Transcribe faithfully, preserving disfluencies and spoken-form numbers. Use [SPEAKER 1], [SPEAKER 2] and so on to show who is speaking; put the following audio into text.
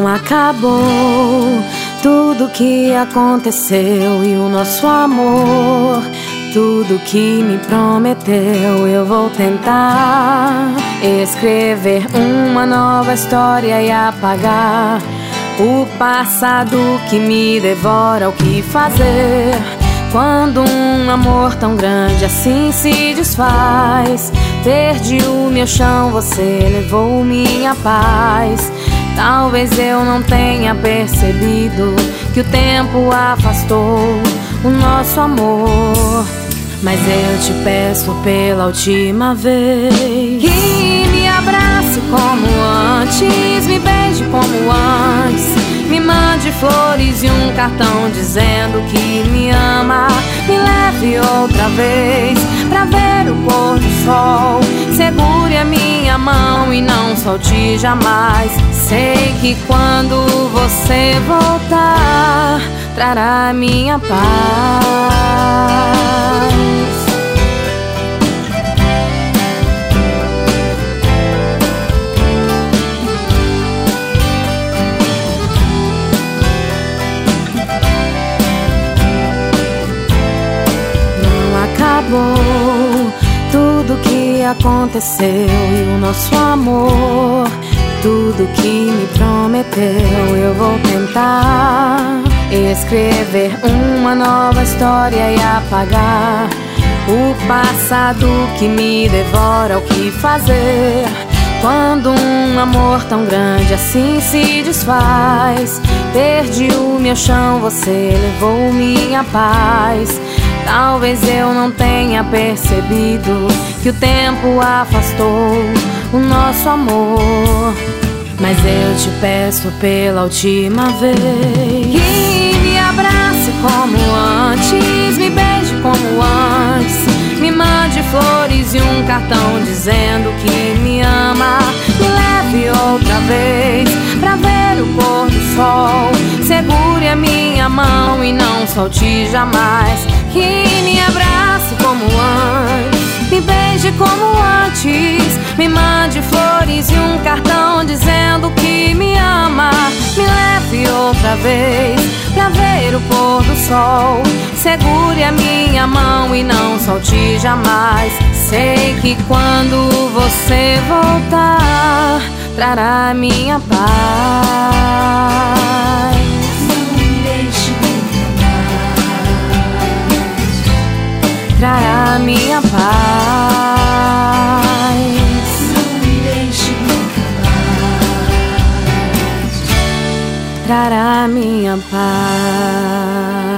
[SPEAKER 1] acabou tudo que aconteceu e o nosso amor. Tudo que me prometeu, eu vou tentar escrever uma nova história e apagar o passado que me devora. O que fazer quando um amor tão grande assim se desfaz? Perdi o meu chão, você levou minha paz. Talvez eu não tenha percebido que o tempo afastou o nosso amor, mas eu te peço pela última vez que me abrace como antes, me beije como antes, me mande flores e um cartão dizendo que me ama. Me leve outra vez pra ver o pôr do sol. Segure a minha mão e não solte jamais. Sei que quando você voltar, trará minha paz. Não acabou tudo que aconteceu e o nosso amor. Tudo que me prometeu, eu vou tentar escrever uma nova história e apagar o passado que me devora. O que fazer quando um amor tão grande assim se desfaz? Perdi o meu chão, você levou minha paz. Talvez eu não tenha percebido que o tempo afastou o nosso amor, mas eu te peço pela última vez que me abrace como antes, me beije como antes, me mande flores e um cartão dizendo que me ama. Me leve outra vez pra ver o pôr do sol. Segure a minha mão e não solte jamais. Que me abrace como antes, me beije como antes, me mande flores e um cartão dizendo que me ama. Me leve outra vez pra ver o pôr do sol. Segure a minha mão e não solte jamais. Sei que quando você voltar, trará minha paz.
[SPEAKER 2] Não me deixe nunca mais.
[SPEAKER 1] Trará minha paz.
[SPEAKER 2] Não me deixe nunca mais.
[SPEAKER 1] Trará minha paz.